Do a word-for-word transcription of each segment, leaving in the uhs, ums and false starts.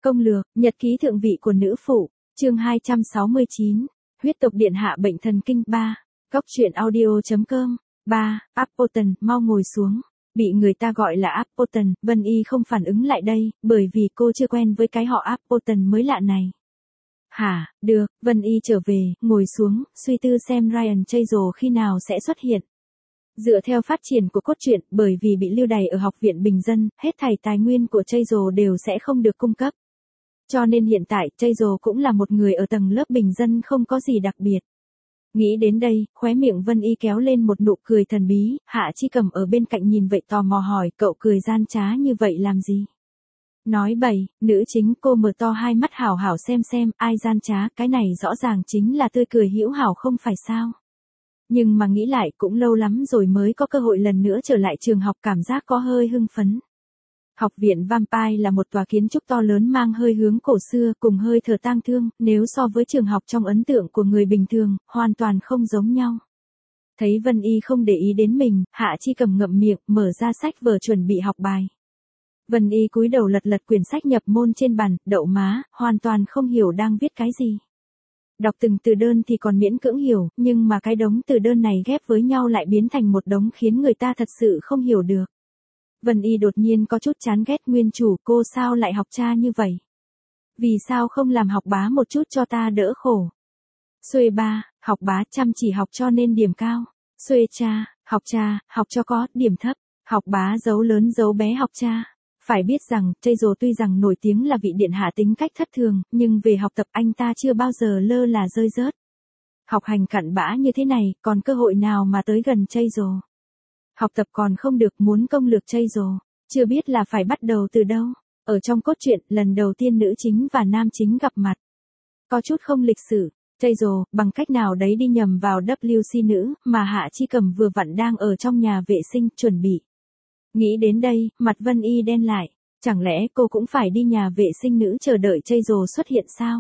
Công lược, nhật ký thượng vị của nữ phụ, chương hai trăm sáu mươi chín, huyết tộc điện hạ bệnh thần kinh ba, góc truyện audio.com, ba, Appleton, mau ngồi xuống. Bị người ta gọi là Appleton, Vân Y không phản ứng lại đây, bởi vì cô chưa quen với cái họ Appleton mới lạ này. Hả, được, Vân Y trở về, ngồi xuống, suy tư xem Ryan Chazelle khi nào sẽ xuất hiện. Dựa theo phát triển của cốt truyện, bởi vì bị lưu đày ở học viện bình dân, hết thảy tài nguyên của Chazelle đều sẽ không được cung cấp. Cho nên hiện tại, Chazelle cũng là một người ở tầng lớp bình dân không có gì đặc biệt. Nghĩ đến đây, khóe miệng Vân Y kéo lên một nụ cười thần bí, Hạ Chi Cầm ở bên cạnh nhìn vậy tò mò hỏi, cậu cười gian trá như vậy làm gì? Nói bậy, nữ chính cô mở to hai mắt hảo hảo xem xem, ai gian trá, cái này rõ ràng chính là tươi cười hữu hảo không phải sao? Nhưng mà nghĩ lại cũng lâu lắm rồi mới có cơ hội lần nữa trở lại trường học, cảm giác có hơi hưng phấn. Học viện Vampire là một tòa kiến trúc to lớn mang hơi hướng cổ xưa cùng hơi thở tang thương, nếu so với trường học trong ấn tượng của người bình thường, hoàn toàn không giống nhau. Thấy Vân Y không để ý đến mình, Hạ Chi Cầm ngậm miệng, mở ra sách vở chuẩn bị học bài. Vân Y cúi đầu lật lật quyển sách nhập môn trên bàn, đậu má, hoàn toàn không hiểu đang viết cái gì. Đọc từng từ đơn thì còn miễn cưỡng hiểu, nhưng mà cái đống từ đơn này ghép với nhau lại biến thành một đống khiến người ta thật sự không hiểu được. Vân Y đột nhiên có chút chán ghét nguyên chủ, cô sao lại học cha như vậy? Vì sao không làm học bá một chút cho ta đỡ khổ? Xuê ba, học bá chăm chỉ học cho nên điểm cao. Xuê cha, học cha, học cho có, điểm thấp. Học bá dấu lớn dấu bé học cha. Phải biết rằng, Chazelle tuy rằng nổi tiếng là vị điện hạ tính cách thất thường, nhưng về học tập anh ta chưa bao giờ lơ là rơi rớt. Học hành cặn bã như thế này, còn cơ hội nào mà tới gần Chazelle? Học tập còn không được, muốn công lược Chazelle, chưa biết là phải bắt đầu từ đâu. Ở trong cốt truyện, lần đầu tiên nữ chính và nam chính gặp mặt. Có chút không lịch sử, Chazelle, bằng cách nào đấy đi nhầm vào vê kép xê nữ, mà Hạ Chi Cầm vừa vặn đang ở trong nhà vệ sinh, chuẩn bị. Nghĩ đến đây, mặt Vân Y đen lại, chẳng lẽ cô cũng phải đi nhà vệ sinh nữ chờ đợi Chazelle xuất hiện sao?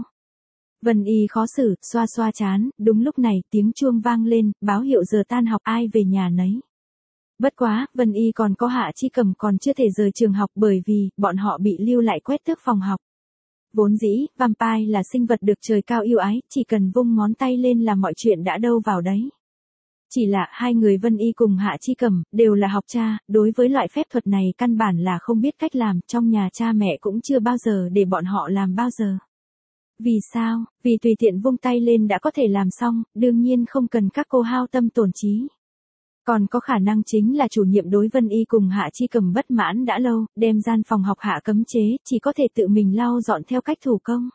Vân Y khó xử, xoa xoa chán, đúng lúc này, tiếng chuông vang lên, báo hiệu giờ tan học, ai về nhà nấy. Bất quá, Vân Y còn có Hạ Chi Cầm còn chưa thể rời trường học bởi vì, bọn họ bị lưu lại quét tước phòng học. Vốn dĩ, Vampire là sinh vật được trời cao yêu ái, chỉ cần vung ngón tay lên là mọi chuyện đã đâu vào đấy. Chỉ là hai người Vân Y cùng Hạ Chi Cầm, đều là học cha, đối với loại phép thuật này căn bản là không biết cách làm, trong nhà cha mẹ cũng chưa bao giờ để bọn họ làm bao giờ. Vì sao? Vì tùy tiện vung tay lên đã có thể làm xong, đương nhiên không cần các cô hao tâm tổn trí. Còn có khả năng chính là chủ nhiệm đối Vân Y cùng Hạ Chi Cầm bất mãn đã lâu, đem gian phòng học hạ cấm chế, chỉ có thể tự mình lau dọn theo cách thủ công.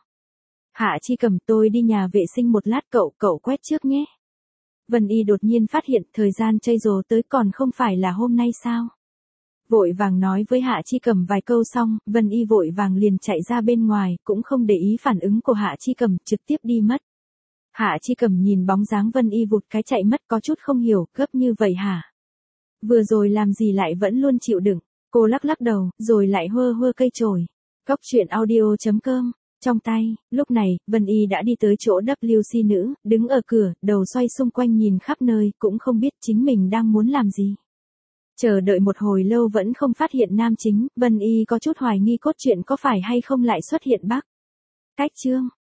Hạ Chi Cầm, tôi đi nhà vệ sinh một lát, cậu, cậu quét trước nhé. Vân Y đột nhiên phát hiện thời gian Chazelle tới còn không phải là hôm nay sao? Vội vàng nói với Hạ Chi Cầm vài câu xong, Vân Y vội vàng liền chạy ra bên ngoài, cũng không để ý phản ứng của Hạ Chi Cầm, trực tiếp đi mất. Hạ Chi Cầm nhìn bóng dáng Vân Y vụt cái chạy mất có chút không hiểu, gấp như vậy hả? Vừa rồi làm gì lại vẫn luôn chịu đựng, cô lắc lắc đầu, rồi lại hơ hơ cây chổi. Góc truyện audio.com, trong tay, lúc này, Vân Y đã đi tới chỗ vê kép xê nữ, đứng ở cửa, đầu xoay xung quanh nhìn khắp nơi, cũng không biết chính mình đang muốn làm gì. Chờ đợi một hồi lâu vẫn không phát hiện nam chính, Vân Y có chút hoài nghi cốt truyện có phải hay không lại xuất hiện bác. Cách chương,